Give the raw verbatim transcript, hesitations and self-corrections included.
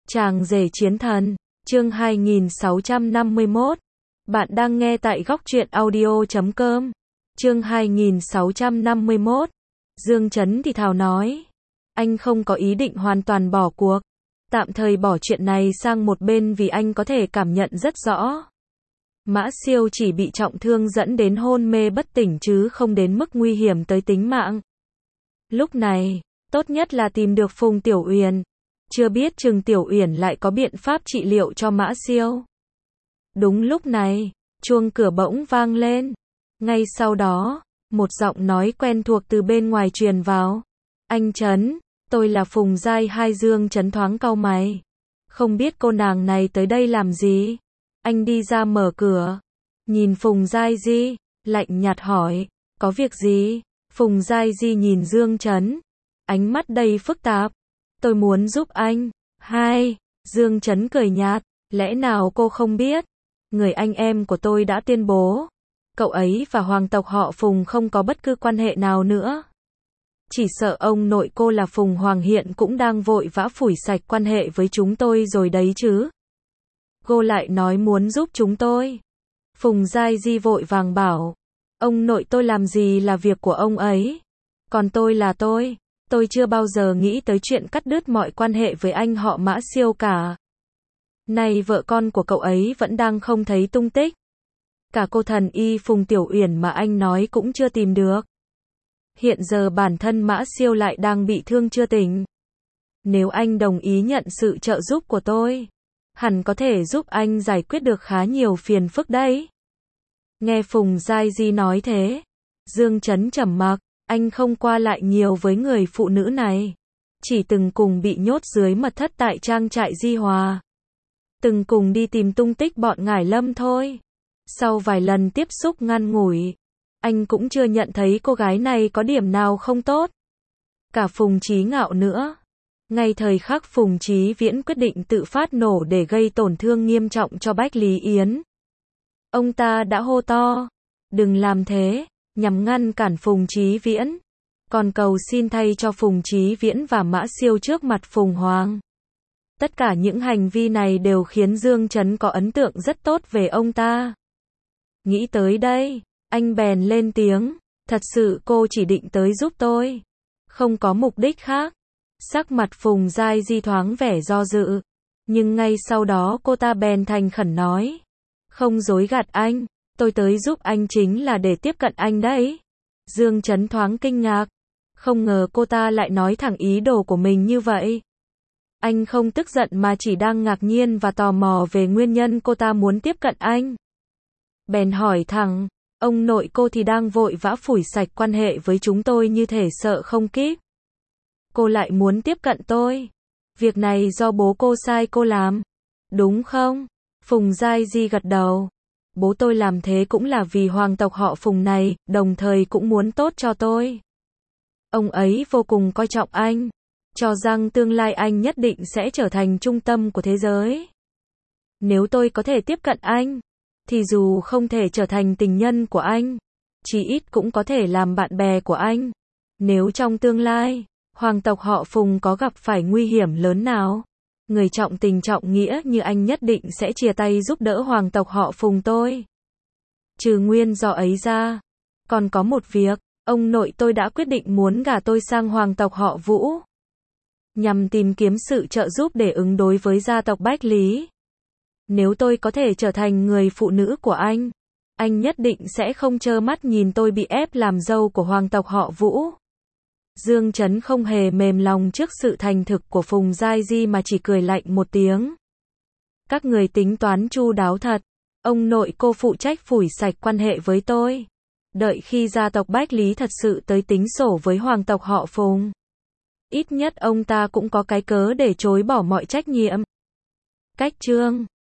Chàng rể chiến thần, chương hai nghìn sáu trăm năm mươi mốt. Bạn đang nghe tại góc truyện audio chấm com. Chương hai nghìn sáu trăm năm mươi mốt. Dương Chấn thì thào nói. Anh không có ý định hoàn toàn bỏ cuộc. Tạm thời bỏ chuyện này sang một bên vì anh có thể cảm nhận rất rõ. Mã Siêu chỉ bị trọng thương dẫn đến hôn mê bất tỉnh chứ không đến mức nguy hiểm tới tính mạng. Lúc này, tốt nhất là tìm được Phùng Tiểu Uyển. Chưa biết Trừng Tiểu Uyển lại có biện pháp trị liệu cho Mã Siêu. Đúng lúc này, chuông cửa bỗng vang lên. Ngay sau đó, một giọng nói quen thuộc từ bên ngoài truyền vào. Anh Chấn, tôi là Phùng Giai Hai. Dương Chấn thoáng cau mày. Không biết cô nàng này tới đây làm gì? Anh đi ra mở cửa. Nhìn Phùng Giai Di, lạnh nhạt hỏi, có việc gì? Phùng Giai Di nhìn Dương Chấn. Ánh mắt đầy phức tạp. Tôi muốn giúp anh. Hai. Dương Chấn cười nhạt. Lẽ nào cô không biết? Người anh em của tôi đã tuyên bố. Cậu ấy và hoàng tộc họ Phùng không có bất cứ quan hệ nào nữa. Chỉ sợ ông nội cô là Phùng Hoàng hiện cũng đang vội vã phủi sạch quan hệ với chúng tôi rồi đấy chứ. Cô lại nói muốn giúp chúng tôi. Phùng Giai Di vội vàng bảo. Ông nội tôi làm gì là việc của ông ấy. Còn tôi là tôi. Tôi chưa bao giờ nghĩ tới chuyện cắt đứt mọi quan hệ với anh họ Mã Siêu cả. Nay vợ con của cậu ấy vẫn đang không thấy tung tích. Cả cô thần y Phùng Tiểu Uyển mà anh nói cũng chưa tìm được. Hiện giờ bản thân Mã Siêu lại đang bị thương chưa tỉnh. Nếu anh đồng ý nhận sự trợ giúp của tôi, hẳn có thể giúp anh giải quyết được khá nhiều phiền phức đấy. Nghe Phùng Giai Di nói thế, Dương Chấn trầm mặc. Anh không qua lại nhiều với người phụ nữ này. Chỉ từng cùng bị nhốt dưới mật thất tại trang trại Di Hòa. Từng cùng đi tìm tung tích bọn Ngải Lâm thôi. Sau vài lần tiếp xúc ngắn ngủi, anh cũng chưa nhận thấy cô gái này có điểm nào không tốt. Cả Phùng Chí Ngạo nữa. Ngay thời khắc Phùng Chí Viễn quyết định tự phát nổ để gây tổn thương nghiêm trọng cho Bách Lý Yến. Ông ta đã hô to. Đừng làm thế. Nhằm ngăn cản Phùng Chí Viễn, còn cầu xin thay cho Phùng Chí Viễn và Mã Siêu trước mặt Phùng Hoàng. Tất cả những hành vi này đều khiến Dương Chấn có ấn tượng rất tốt về ông ta. Nghĩ tới đây, anh bèn lên tiếng, thật sự cô chỉ định tới giúp tôi, không có mục đích khác. Sắc mặt Phùng Giai Di thoáng vẻ do dự, nhưng ngay sau đó cô ta bèn thành khẩn nói, không dối gạt anh. Tôi tới giúp anh chính là để tiếp cận anh đấy. Dương Chấn thoáng kinh ngạc. Không ngờ cô ta lại nói thẳng ý đồ của mình như vậy. Anh không tức giận mà chỉ đang ngạc nhiên và tò mò về nguyên nhân cô ta muốn tiếp cận anh. Bèn hỏi thẳng, ông nội cô thì đang vội vã phủi sạch quan hệ với chúng tôi như thể sợ không kíp. Cô lại muốn tiếp cận tôi. Việc này do bố cô sai cô làm. Đúng không? Phùng Giai Di gật đầu. Bố tôi làm thế cũng là vì hoàng tộc họ Phùng này, đồng thời cũng muốn tốt cho tôi. Ông ấy vô cùng coi trọng anh, cho rằng tương lai anh nhất định sẽ trở thành trung tâm của thế giới. Nếu tôi có thể tiếp cận anh, thì dù không thể trở thành tình nhân của anh, chí ít cũng có thể làm bạn bè của anh. Nếu trong tương lai, hoàng tộc họ Phùng có gặp phải nguy hiểm lớn nào, người trọng tình trọng nghĩa như anh nhất định sẽ chia tay giúp đỡ hoàng tộc họ Phùng tôi. Trừ nguyên do ấy ra, còn có một việc, ông nội tôi đã quyết định muốn gả tôi sang hoàng tộc họ Vũ. Nhằm tìm kiếm sự trợ giúp để ứng đối với gia tộc Bách Lý. Nếu tôi có thể trở thành người phụ nữ của anh, anh nhất định sẽ không trơ mắt nhìn tôi bị ép làm dâu của hoàng tộc họ Vũ. Dương Chấn không hề mềm lòng trước sự thành thực của Phùng Giai Di mà chỉ cười lạnh một tiếng. Các người tính toán chu đáo thật. Ông nội cô phụ trách phủi sạch quan hệ với tôi. Đợi khi gia tộc Bách Lý thật sự tới tính sổ với hoàng tộc họ Phùng, ít nhất ông ta cũng có cái cớ để chối bỏ mọi trách nhiệm. Cách chương